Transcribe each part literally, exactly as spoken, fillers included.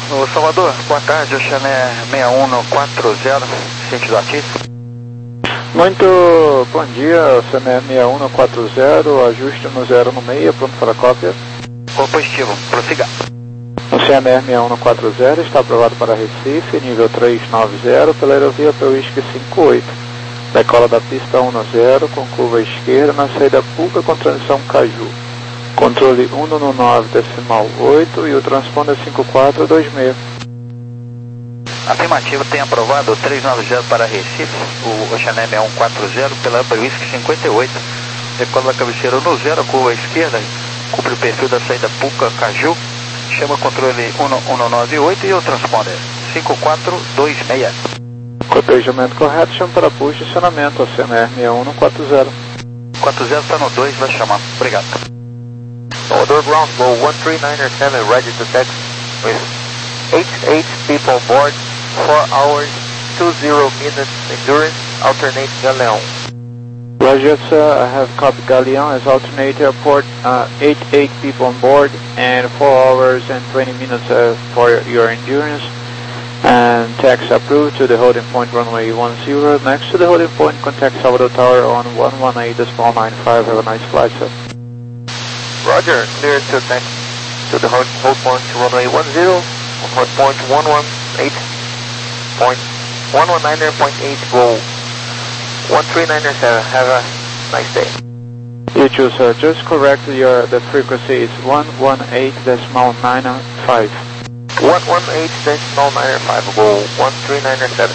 Ô Salvador, boa tarde, o Chané seis um quatro zero, sentido ativo. Muito bom dia, Chané seis um quatro zero, ajuste no zero no meio, pronto para a cópia. Ô positivo, prossiga. O Chané seis um quatro zero está aprovado para Recife, nível trezentos e noventa, pela aerovia P W I S C cinquenta e oito. Decola da pista dez com curva esquerda na saída Puca com transição Caju. Controle cento e nove decimal oito e o transponder cinco quatro dois seis. Afirmativo, tem aprovado trezentos e noventa para Recife, o Oceané seis um quatro zero pela P W I S C cinquenta e oito. Decola da cabeceira no zero, curva esquerda, cumpre o perfil da saída Puca Caju, chama controle cento e noventa e oito e o transponder cinco quatro dois seis. Cotejamento correto, chama para push, acionamento, Oceané seis um quatro zero. quatro zero está no dois, vai chamar. Obrigado. Salvador ground flow one three nine seven, ready to taxi with eighty-eight people on board, four hours, twenty minutes endurance, alternating Galeão. Roger, sir, I have copied Galeão as alternator port, uh, eighty-eight people on board and four hours and twenty minutes uh, for your endurance. And taxi approved to the holding point runway one zero. Next to the holding point, contact Salvador Tower on one one eight decimal nine five. Have a nice flight, sir. Roger, clear to taxi to the hold, hold point runway one zero, hold point one one eight point one one nine point eight, go one three nine seven. Have a nice day. You too, sir. Just correct your the frequency is one one eight decimal nine five. one one eight decimal nine five, go one three nine seven.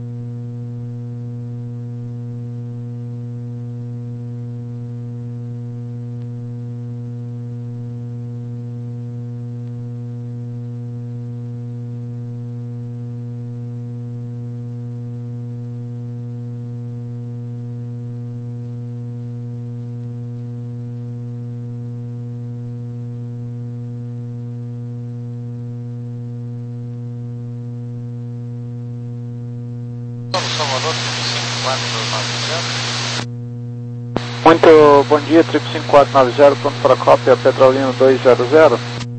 Salvador, cinco quatro nove zero. Muito bom dia, trip cinco quatro nove zero, pronto para a cópia, Petrolino dois zero zero.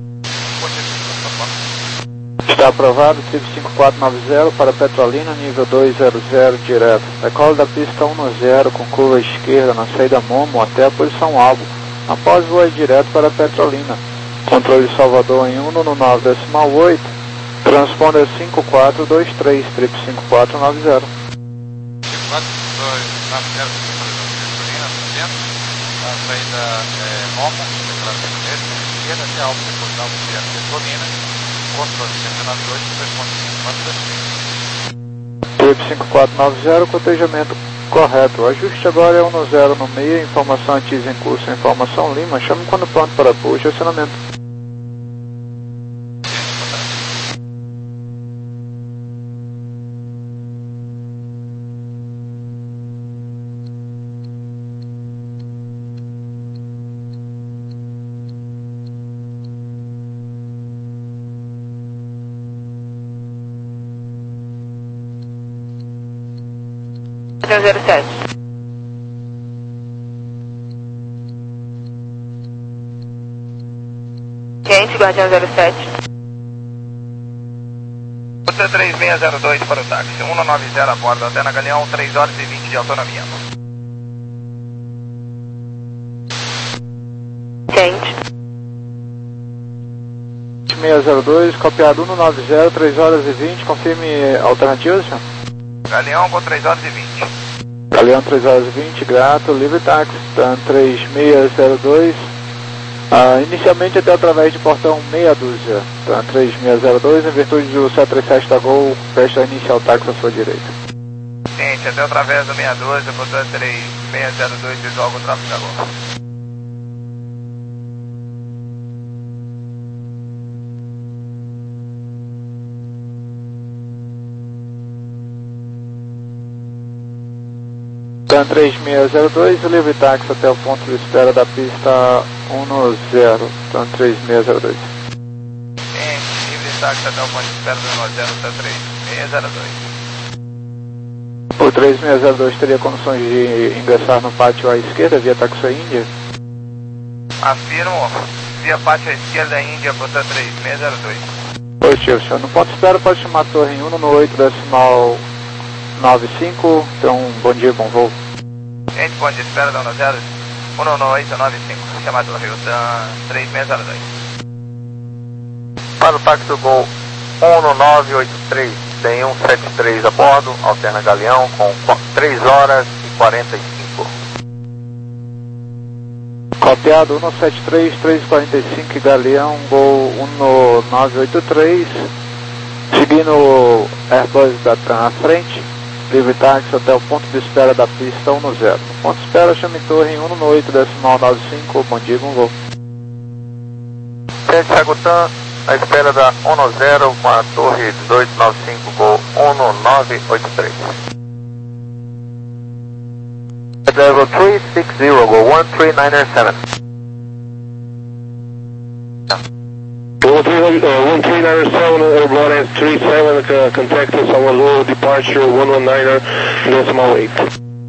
Está aprovado, trip cinco quatro nove zero para Petrolina, nível dois zero zero direto. Decola da pista dez com curva esquerda na saída Momo até a posição alvo. Após voar direto para Petrolina. Controle Salvador em cento e nove decimal oito. Transponder cinco quatro dois três, trip cinco quatro nove zero. cinco quatro dois nove zero, Petrolina, dentro, a saída é Momo, declaração direita, esquerda até alvo, depois alvo direto, Petrolina, controle cento e noventa e oito, responde cinco quatro dois três. Trip cinco quatro nove zero, cotejamento correto. O ajuste agora é um no zero no meio, informação ativa em curso, informação Lima, chame quando pronto para push, acionamento. zero sete. Gente, Guardião zero sete. Você três seis zero dois para o táxi, cento e noventa a bordo, até na Galeão, três horas e vinte de autonomia. Gente. seis zero dois, copiado cento e noventa, três horas e vinte, confirme alternativas, senhor? Galeão com três horas e vinte. Galeão três horas e vinte, grato, livre táxi, TAM três seis zero dois, ah, inicialmente até através de portão meia dúzia, TAM três seis zero dois, em virtude do sete três sete da Gol, presta inicial táxi à sua direita. Gente, até através do meia dúzia, portanto três seis zero dois, resolve o tráfego da Gol. TAM três seis zero dois, livre táxi até o ponto de espera da pista dez, TAM três seis zero dois. Gente, livre táxi até o ponto de espera do dez, TAM três seis zero dois. O três seis zero dois teria condições de ingressar no pátio à esquerda via Taxi Índia? Afirmo, via pátio à esquerda Índia, portanto três seis zero dois. Positivo, senhor. No ponto de espera pode chamar a torre em um no oito decimal nove cinco. Então, bom dia, bom voo. Gente, ponto de espera da um zero, um no oito nove cinco, chamada do Rio, três seis zero dois. Para o táxi do Gol um no nove oito três, tem um sete três a bordo, alterna Galeão com três horas e quarenta e cinco. Copiado um no sete três, três quarenta e cinco, Galeão, Gol um no nove oito três, seguindo o Airbus da Tran à frente, livre táxi até o ponto de espera da pista um no zero. No ponto de espera chame torre em um no oito decimal nove cinco, bom dia, bom voo. Sete Sagutan, à espera da um no zero com a torre dezoito nove cinco, Gol um no nove oito três. Level three six zero, Gol one three nine seven. one three nine seven, Airborne S three seven, uh, contact us on low departure one one nine decimal eight.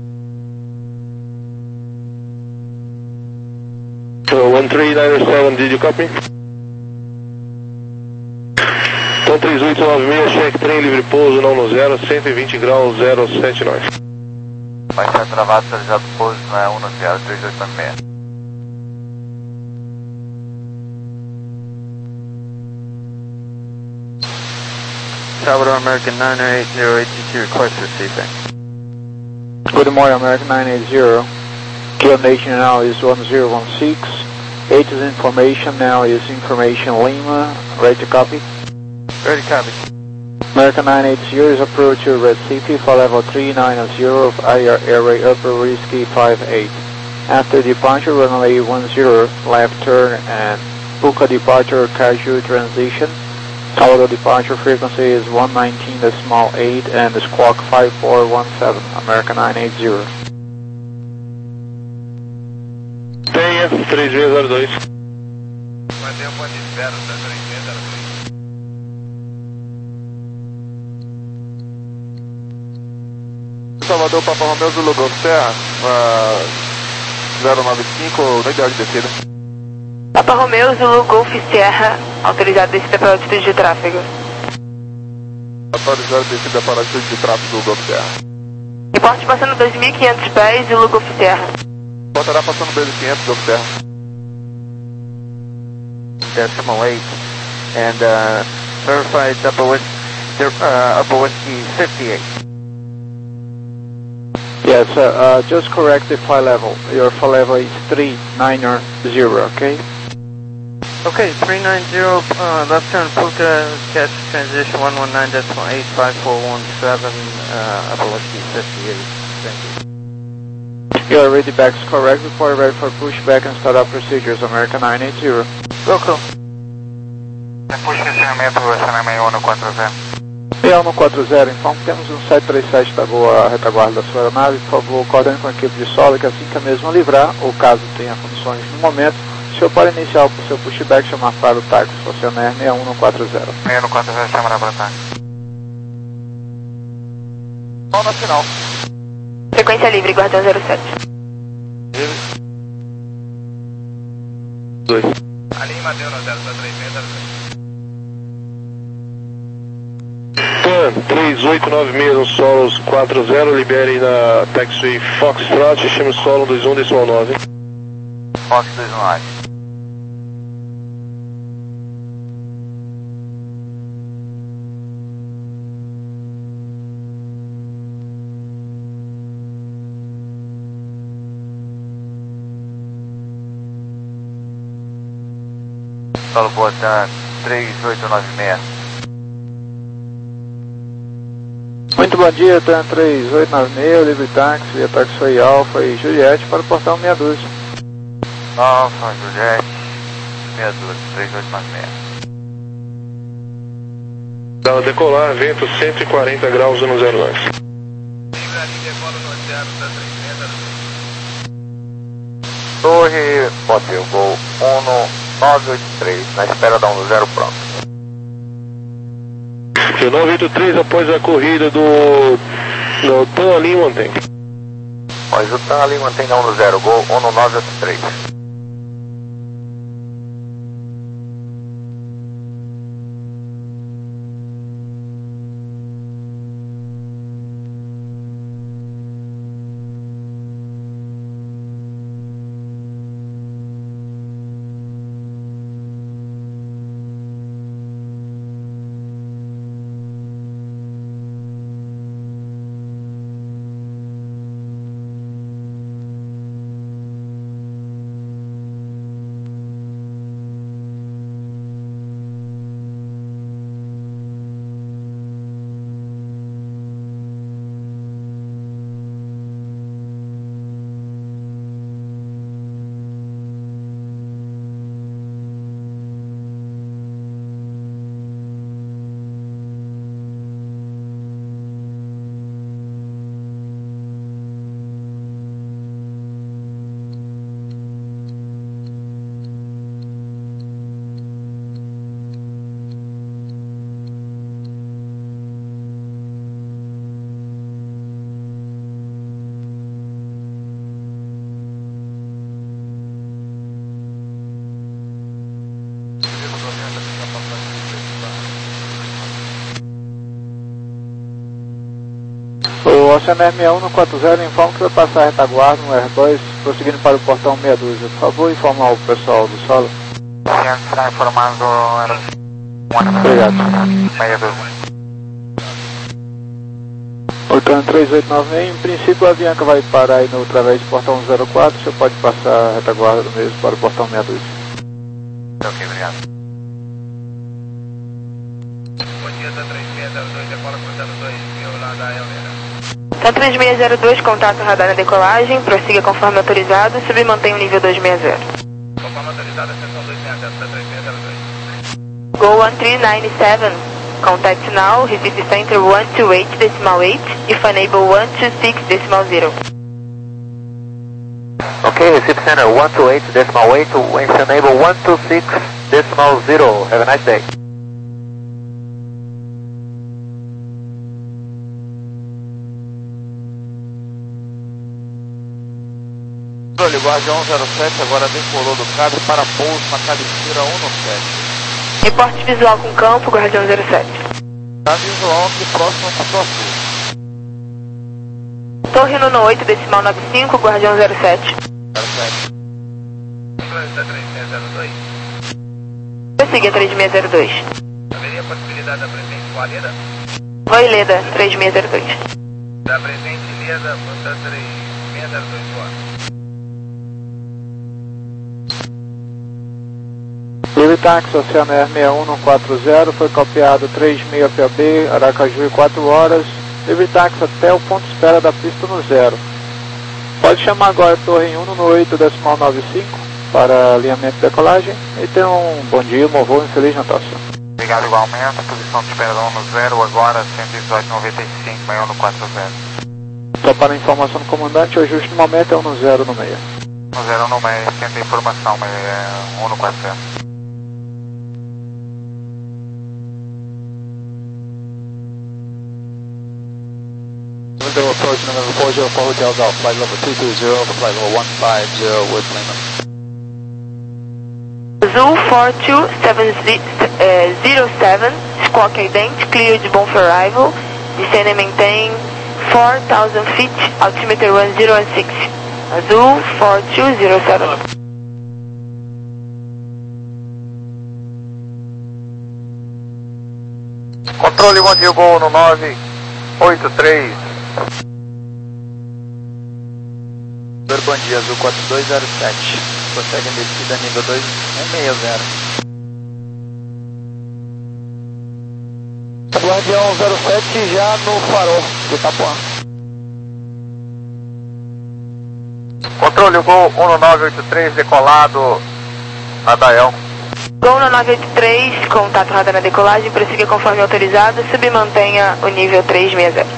So one three nine seven, did you copy? Então três oito nove seis, check trem, livre pouso, não no zero, cento e vinte graus, zero sete nove. Vai estar travado, atualizado pouso, não é um no zero, três oito nove seis. Salvador American nine eight zero A T C request receiving. Good morning, American nine eight zero. Kill nation now is one zero one six. H is information, now is information Lima. Ready to copy? Ready to copy. American nine eight zero is approach to Recife for level three nine zero of I R Airway Upper Whiskey five eight. After departure, runway one zero, left turn and Puka departure casual transition. Salvador departure frequency is one nineteen decimal eight and squawk five four one seven, American nine eight zero. Tenha, três seis zero dois. Mantenha o ponto de espera da três seis zero dois. Salvador, Papa Romeu, Zulu Golf Serra, uh, zero nove cinco, unidade de descida. Papa Romeu, Zulu Golf Sierra, autorizado descida para altitude de tráfego. Autorizado descida para altitude de tráfego do Golf Serra. Reporte passando dois mil e quinhentos pés, Zulu Golf Sierra. Portará passando dois mil e quinhentos, Golf Serra. Decimal eight, and uh, verified upper whiskey, uh, upper whiskey fifty-eight. Yes, uh, uh, just correct the flight level. Your flight level is three nine zero, okay? Okay, three nine zero, uh, left turn Puka, catch transition one one nine decimal eight, five four one seven, uh, upper whiskey fifty-eight. Thank you. You are ready back correct before you're ready for pushback and startup procedures, American nine eight zero. Welcome. Depois que encerramento, o S N M um no quatro zero. um no quatro zero, então temos um sete três sete da boa retaguarda da sua aeronave. Por favor, coordene com a equipe de solo que assim que a mesma livrar, ou caso tenha condições no momento, o senhor pode iniciar o seu pushback, chamar para o táxi Oceanair sessenta e um no quatro zero. seis no quatro zero, chamará para táxi. Qual nacional? Frequência livre, Guardião zero sete. dois. Ali em Mateus no zero três seis zero dois. Tan, três oito nove seis no Solos quatro zero, libere na taxiway Foxtrot, chame o Solo dois um decimal nove. Fox dois um nove. Solo Botan três oito nove seis. Muito bom dia, TAN três oito nove seis, livre táxi, via taxiway Alfa e Juliette para o portão meia dúzia. Alfa, Juliette, meia dúzia, três oito nove seis. Dá decolar, vento cento e quarenta graus no zero nove. Livre ali, decola no oceano da três seis zero dois. Torre, Hotel Gol um no nove oito três, na espera da um zero pronto. O nove oito três após a corrida do, do Tan ali mantém. Mas o Tan ali mantém da um zero, Gol um no nove oito três. Oceaner sessenta e um no quarenta, informa que vai passar a retaguarda no R dois, prosseguindo para o portão meia dúzia. Por favor, informar o pessoal do solo. Está informando. Obrigado. Meia dúzia. Voltando três oito nove seis, em princípio a Avianca vai parar aí no através do portão zero quatro, você pode passar a retaguarda do mesmo para o portão meia dúzia. Ok, obrigado. Bom dia, T três seis zero dois, decola cruzando dois mil lá da Elmira. T três seis zero dois, contato radar na decolagem, prossiga conforme autorizado, submantém o nível dois seis zero. Conforme autorizado, seção dois seis zero, T três seis zero dois. Go one three nine seven, contact now, receive center one two eight decimal eight, if enable one two six decimal zero. Ok, receive center one two eight decimal eight, when enable one two six decimal zero. Have a nice day. Controle, Guardião zero sete, agora decolou do cabo para pouso na cabeceira um no sete. Reporte visual com campo, Guardião zero sete. Tá visual aqui próximo ao Cutuaçu. Torre no oito decimal nove cinco, Guardião zero sete. zero sete. T três seis zero dois. Prossiga três seis zero dois. Haveria possibilidade da presente com a Leda? Oi, Leda, três seis zero dois. Da presente Leda, T três seis zero dois voa. Livre táxi, Oceaner sessenta e um no quarenta, foi copiado três seis P B, Aracaju e quatro horas. Livre táxi até o ponto de espera da pista no zero. Pode chamar agora a torre em um no oito decimal nove cinco para alinhamento de decolagem. E tenha um bom dia, um bom voo e feliz Natal. Obrigado igualmente, posição de espera um no zero, agora cento e dezoito noventa e cinco, meia um no quarenta. Só para informação do comandante, o ajuste no momento é um no zero no meio. um zero no meio, tenta informação, um no quarenta. Window approach number four zero four Hotel Golf, flight level two two zero for flight level one five zero with Lima. Zoo four two seven zero seven, squawk ident, cleared bomb for arrival, descend and maintain four thousand feet, altimeter one zero one six. Azul four two zero seven. Controle, bom dia, Gol no nove oito três. Bom dia, Azul quatro dois zero sete. Consegue descida nível dois um seis zero. Guardião zero sete já no farol de Itapuã. Controle, Gol um no nove oito três, decolado na Dael. Gol no nove oito três, contato radar na decolagem, prossiga conforme autorizado, submantenha o nível três seis zero.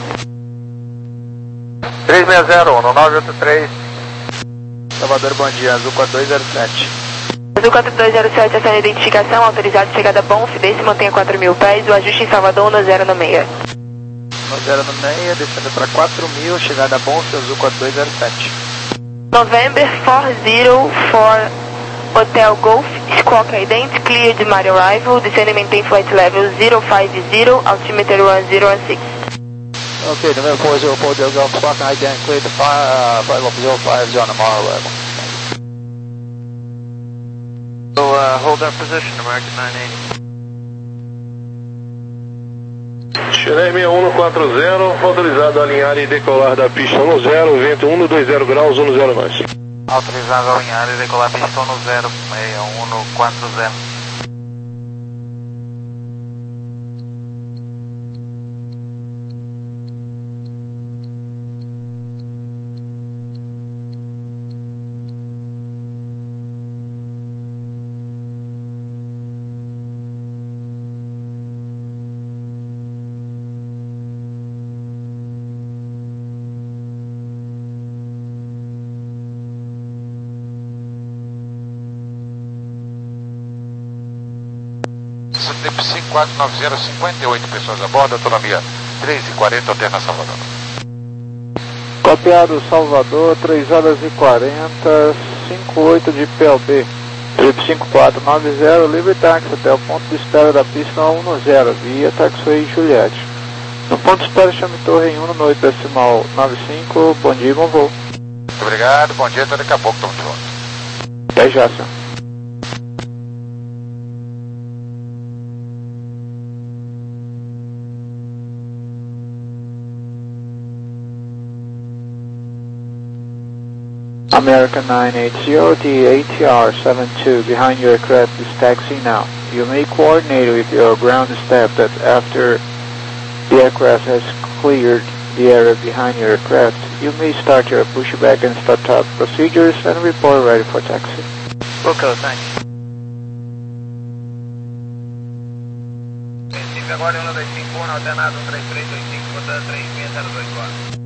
três seis zero no nove oito três. Salvador, bom dia, Azul quatro dois zero sete. Azul quatro dois zero sete, ação de identificação, autorizado chegada bom, Fidesse mantém quatro mil pés, o ajuste em Salvador no zero no meia. No zero no meia, descendo para quatro mil, chegada bom, Azul quatro dois zero sete. November four zero four, Hotel Golf, squawk ident, cleared my arrival, descend and maintain flight level zero five zero, altimeter one zero one six. Okay, November four zero four Hotel Golf, squawk ident, cleared to fire, uh, flight level zero five zero on tomorrow arrival. So uh, hold that position, American nine eighty. Oceaner sessenta e um no quarenta, autorizado a alinhar e decolar da pista no zero, vento um no dois zero graus, um no zero mais. Autorizado a alinhar e decolar pistão no zero, meia um no quarenta. Trip cinco quatro nove zero, cinquenta e oito pessoas a bordo, autonomia três e quarenta, alterna Salvador. Copiado Salvador, três horas e quarenta, cinquenta e oito de P L B. Trip cinco quatro nove zero, livre táxi até o ponto de espera da pista um no zero, via Taxiway Juliette. No Ponto espera, chame torre em um no oito decimal nove cinco, bom dia, bom voo. Muito obrigado, bom dia, até daqui a pouco, estamos de volta. Até já, senhor. American nine eighty, the A T R seven two behind your aircraft is taxiing now. You may coordinate with your ground staff that after the aircraft has cleared the area behind your aircraft, you may start your pushback and startup procedures and report ready for taxi. Okay, thanks. Agora um dois cinco um, alternado três três dois cinco, botando três seis zero dois quatro.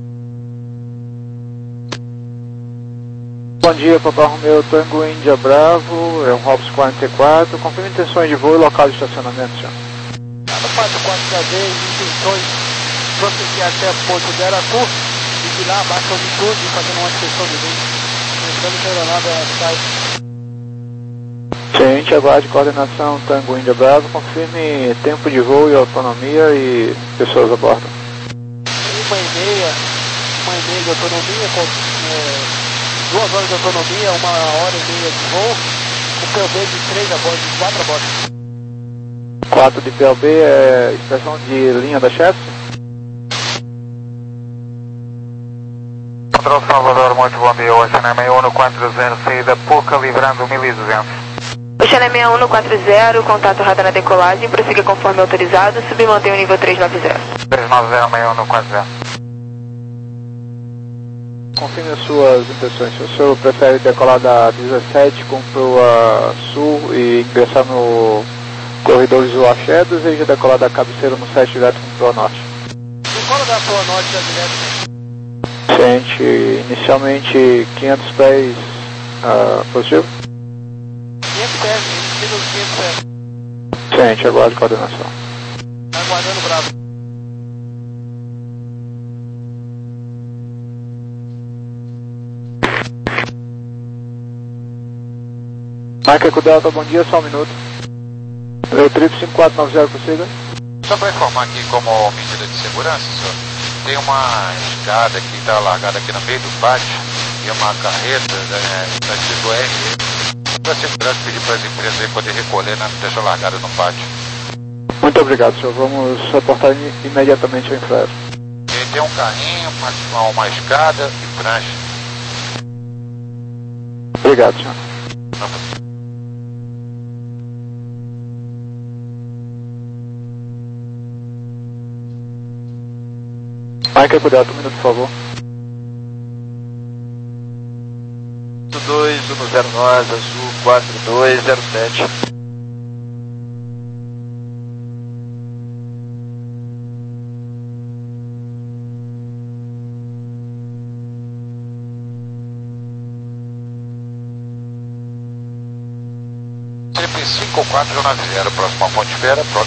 Bom dia, Papa Romeo Tango Índia Bravo, é um Hops quarenta e quatro, confirme intenções de voo e local de estacionamento, senhor. No quatro quatro da vez, intenções prosseguir até Porto de Aratu e de lá abaixo altitude, fazendo uma inspeção de vento. Lembrando que a aeronave sai. Ciente, aguarde coordenação Tango Índia Bravo, confirme tempo de voo e autonomia e pessoas a bordo. Uma e meia, uma e meia de autonomia, com, é, duas horas de autonomia, uma hora e meia de voo, o P L B de três a bordo, de quatro a bordo. quatro de P L B é expressão de linha da chefe? Control Salvador, muito bom dia, Ocean M um no quatro zero, saída Puca, livrando mil e duzentos. Ocean M um no quatro zero, contato radar na decolagem, prossiga conforme autorizado, submantenha o nível três nove zero. três nove zero, M um no quatro zero. Confirme as suas intenções. Se o senhor prefere decolar da dezessete com proa sul e ingressar no corredor visual Axé, deseja decolar da cabeceira no sete direto com proa norte? Decola da proa norte da direto. Ciente, inicialmente quinhentos pés uh, positivo? quinhentos pés, iniciando os quinhentos pés. Ciente, aguarde coordenação. Aguardando Bravo. Mike Eco Delta, bom dia, só um minuto. Eu triplo cinco quatro nove zero, consiga? Só para informar aqui como medida de segurança, senhor, tem uma escada que está largada aqui no meio do pátio e uma carreta, né, está escrito R. Para segurança, pedir para as empresas aí poder recolher, né, não deixa largada no pátio. Muito obrigado, senhor. Vamos reportar imediatamente ao Infraero. E tem um carrinho, uma, uma escada e prancha. Obrigado, senhor. Mike, cuidado, um minuto, por favor. dois um zero nove, azul quatro dois zero sete. cinco quatro nove zero, próxima ponte espera, pronto.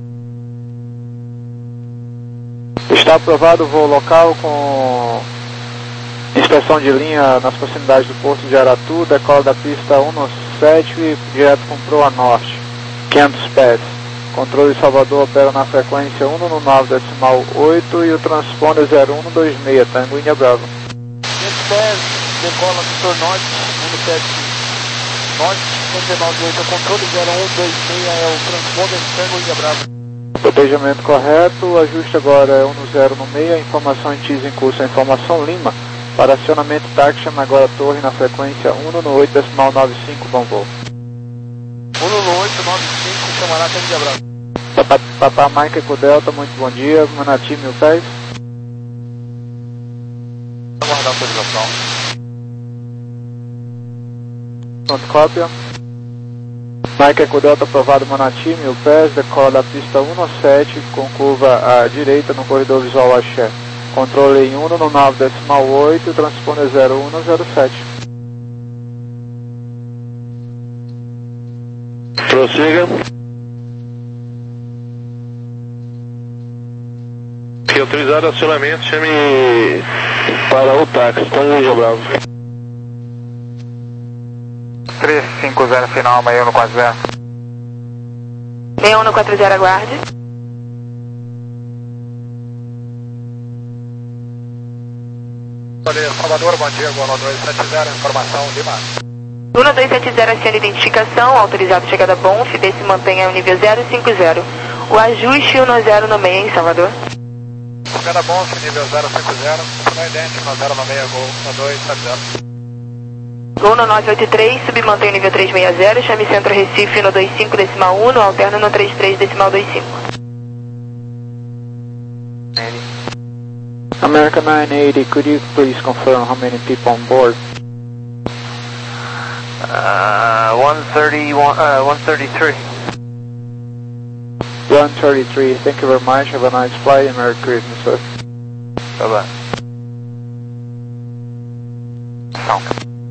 Está aprovado o voo local com inspeção de linha nas proximidades do porto de Aratu, decola da pista um no sete e direto com proa norte, quinhentos pés. Controle Salvador opera na frequência um no nove decimal oito e o transponder zero um no dois seis, Tango Índia Bravo. quinhentos pés, decola do setor norte, um no sete norte, cinquenta e nove oito, controle zero um dois seis é o transponder Tango Índia Bravo. Protejamento correto, o ajuste agora é um no zero no meio, informação em T I S em curso, a informação Lima. Para acionamento táxi, chama agora a torre na frequência um no oito decimal nove cinco, bom voo. um no oito nove cinco, chamará Tango Índia Bravo. Papá, Papá Mike Eco Delta, muito bom dia, Manati, mil pés. Aguardar a autorização. Pronto, cópia. Mike Eco Delta aprovado, Manati, mil pés, decola da pista um no sete, com curva à direita no corredor visual Axé. Controle em um no nove decimal oito, transponder zero um no zero sete. Prossiga. Se autorizado acionamento, chame para o táxi, Tango Índia Bravo. três cinco zero final, meio no quatro zero. meia um no quatro zero, aguarde. Salvador, bom dia, Gol dois sete zero, informação Lima. Luna dois sete zero, aciona identificação, autorizado chegada B O N F, desse mantenha o nível zero cinco zero. O ajuste um zero no meio em Salvador. Chegada B O N F, nível zero cinco zero, não idêntico, um zero no meio, Gol dois sete zero. Gol no nove oito três, submantém o nível três seis zero, chame centro Recife no vinte e cinco decimal um, no alterno no trinta e três decimal vinte e cinco. American nine eighty, could you please confirm how many people on board? Uh, one thirty-one, uh, one thirty-three. one thirty-three, thank you very much, have a nice flight and Merry Christmas, sir. Bye-bye. Sound.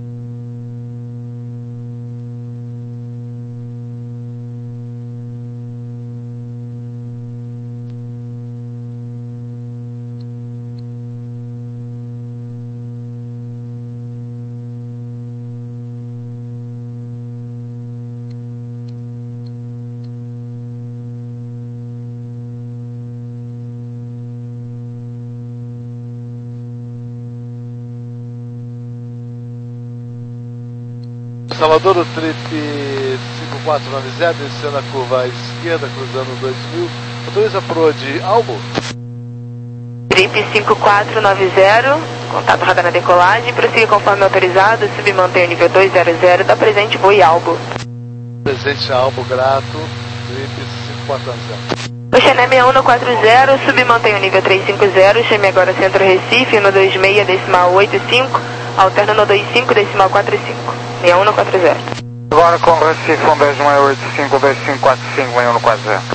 Salvador, o trip cinco quatro nove zero, descendo a curva à esquerda, cruzando dois mil. Autoriza approach Albo. Trip cinco quatro nove zero, contato radar na decolagem, prossiga conforme autorizado, submantém o nível dois zero zero, da presente voe Albo. Presente Albo, grato, trip cinco quatro nove zero. Oceané seis um no quatro zero, submantém o nível três cinco zero, chame agora centro Recife no vinte e seis decimal oitenta e cinco, alterna no vinte e cinco decimal quarenta e cinco. seis um no quatro zero. Agora com o Recife, um dois um oito cinco, dois cinco quatro cinco, seis um no quatro zero.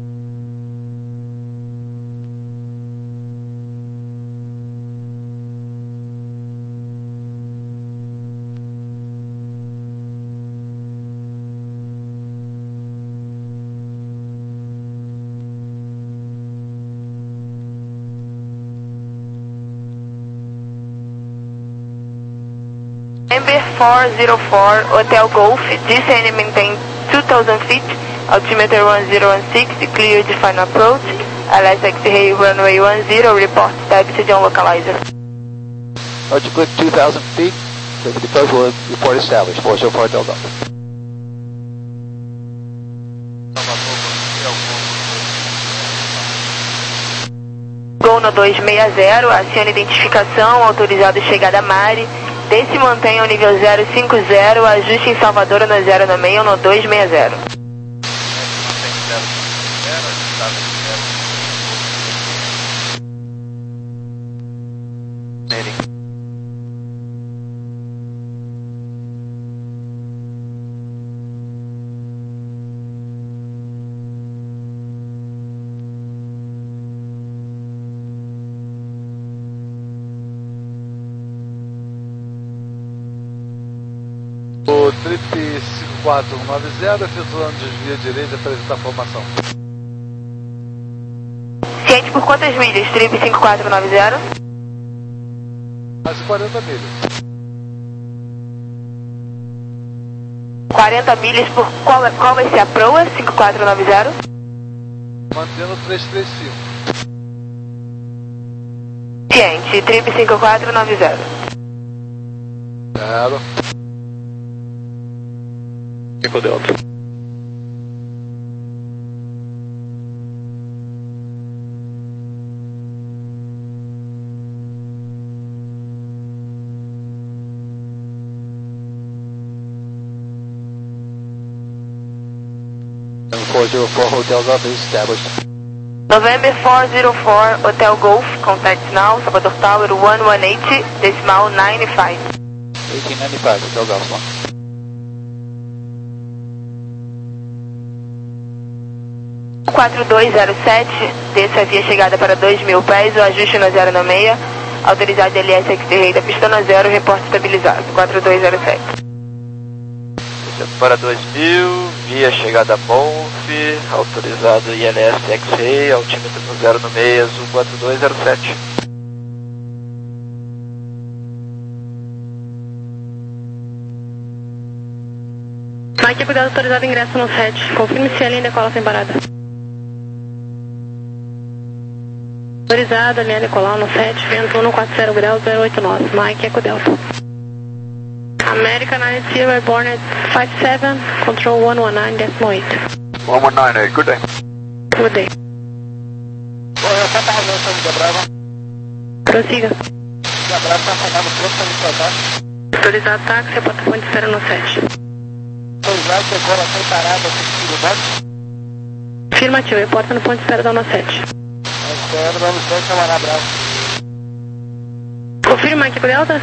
Ember four zero four, Hotel Golf, descend and maintain two thousand feet, altimeter one zero one six, clear to final approach, L S X-ray runway one zero, report taxi John localizer. Altitude two thousand feet, the proposal report established, four zero four Hotel Golf. Gol no dois seis zero, aciona identificação, autorizado chegada a Mari, desse mantenha o nível zero cinco zero, ajuste em Salvador no zero no meio no dois seis zero. O trip cinco quatro nove zero, efetuando desvio à direita, apresenta a formação. Ciente por quantas milhas, trip cinco quatro nove zero? Quase quarenta milhas. quarenta milhas por qual, qual vai ser a proa, cinco quatro nove zero? Mantendo três três cinco. Ciente, trip cinco quatro nove zero. Zero. cinco Delta. four zero four Hotel Golf is established. November four zero four, Hotel Golf, contact now, Salvador Tower one one eight, decimal nine five. eighteen ninety-five Hotel Golf one. quatro dois zero sete, desça a via chegada para dois mil pés, o ajuste no zero no meia, autorizado L S X-ray da pista no zero, reporte estabilizado, quatro dois zero sete. Para dois mil, via chegada B O N F, autorizado I L S X-ray, altímetro no zero no meio, azul quatro dois zero sete. Mike, cuidado, autorizado ingresso no sete, confirme se a linha decola sem parada. Autorizado, linha Nicolau no sete, vento um quatro graus, zero oito nós, Mike Eco Delta. American nine zero, airborne at five seven, control one one nine decimal eight. one one nine eight, good day. Good day. Correu Santa Rosa, Santa Brava. Prossiga. Santa Brava, Santa Brava, pronto para descartar. Autorizado táxi, reporta ponte de espera no sete. Autorizado, decolação parada, sentido norte. Afirmativo, reporta no ponto de espera da U N A sete. Espera, vamos ver, Camará Bravo. Confirma aqui por Delta.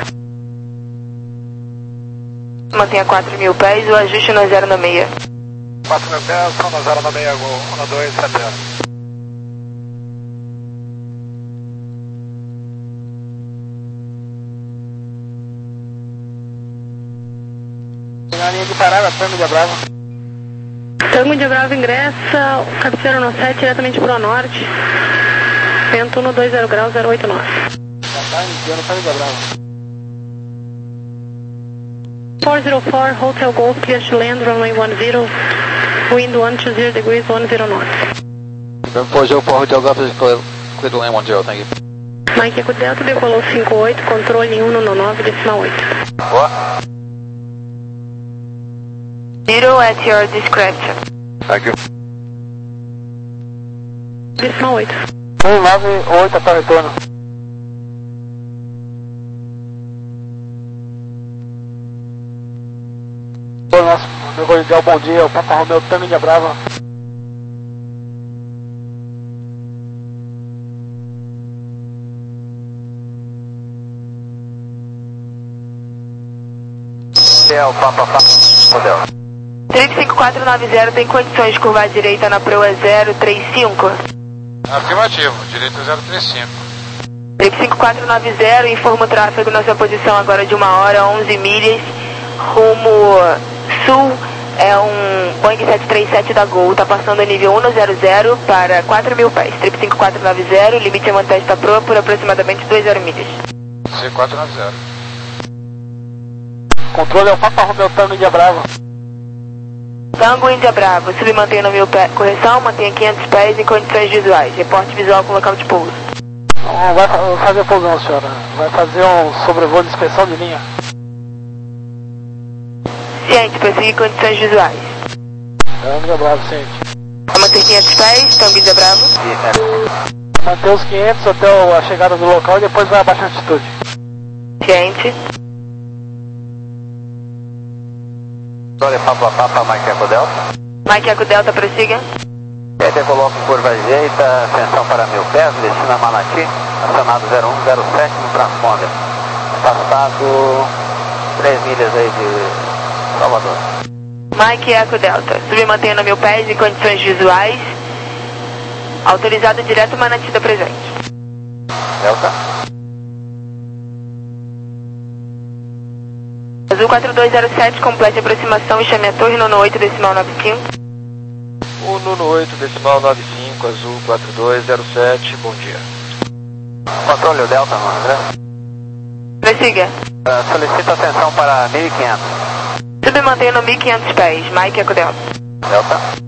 Mantenha quatro mil pés, o ajuste no zero no meia. quatro mil pés, são no zero no meia, gol, um dois sete zero. Na linha de parada, Tango de Brava. Tango de Brava ingressa, cabeceira no sete, diretamente para o norte. Vento um dois zero graus, zero oito nós. Já está iniciando Tango de Brava. four zero four, Hotel Golf, clear to land, runway one zero, wind one two zero degrees, one zero knots. four zero four, Hotel Golf, clear, clear to land one zero, thank you. Mike Eco Delta, decolou cinco oito, controle um no nove, decimal oito. Boa. Zero at your discretion. Thank you. Decimal oito. um nove oito para retorno. Oi, nosso meu cordial bom dia, o Papa Romeu Tango de Brava. É o Papa Papa Model. três cinco quatro nove zero tem condições de curvar à direita na proa zero três cinco. Afirmativo, direito zero três cinco. três cinco quatro nove zero, informa o tráfego na sua posição agora de uma hora, onze milhas, rumo sul, é um Boeing sete três sete da Gol, está passando a nível um zero zero para quatro mil pés, três cinco quatro nove zero, limite a manter esta proa por aproximadamente duas zero milhas. C quatro nove zero. Controle é o Papa Romeu Tango de Brava. Tango Índia Bravo, submantenha no mil pés, correção, mantenha quinhentos pés em condições visuais, reporte visual com local de pouso. Não vai fazer pouso não, senhora, vai fazer um sobrevoo de inspeção de linha. Ciente, prosseguir condições visuais. Tango de Bravo, ciente. Vai manter quinhentos pés, Tango Índia Bravo. Manter os quinhentos até a chegada do local e depois vai abaixar a altitude. Ciente. Olha, Papa Papa, Mike Eco Delta. Mike Eco Delta, prossiga. É, decoloca em curva direita, ascensão para mil pés, destino a Manati, acionado zero um zero sete no transponder. Passado três milhas aí de Salvador. Mike Eco Delta, submantenha no mil pés em condições visuais. Autorizado direto Manati da presente. Delta. Azul quatro dois zero sete, complete a aproximação e chame a torre Nono oito decimal nove cinco. O Nono oito decimal nove cinco, Azul quatro dois zero sete, bom dia. Controle o Delta, não, André? Prossiga. Uh, solicito atenção para mil e quinhentos. Submantenha no mil e quinhentos pés, Mike Eco Delta. Delta.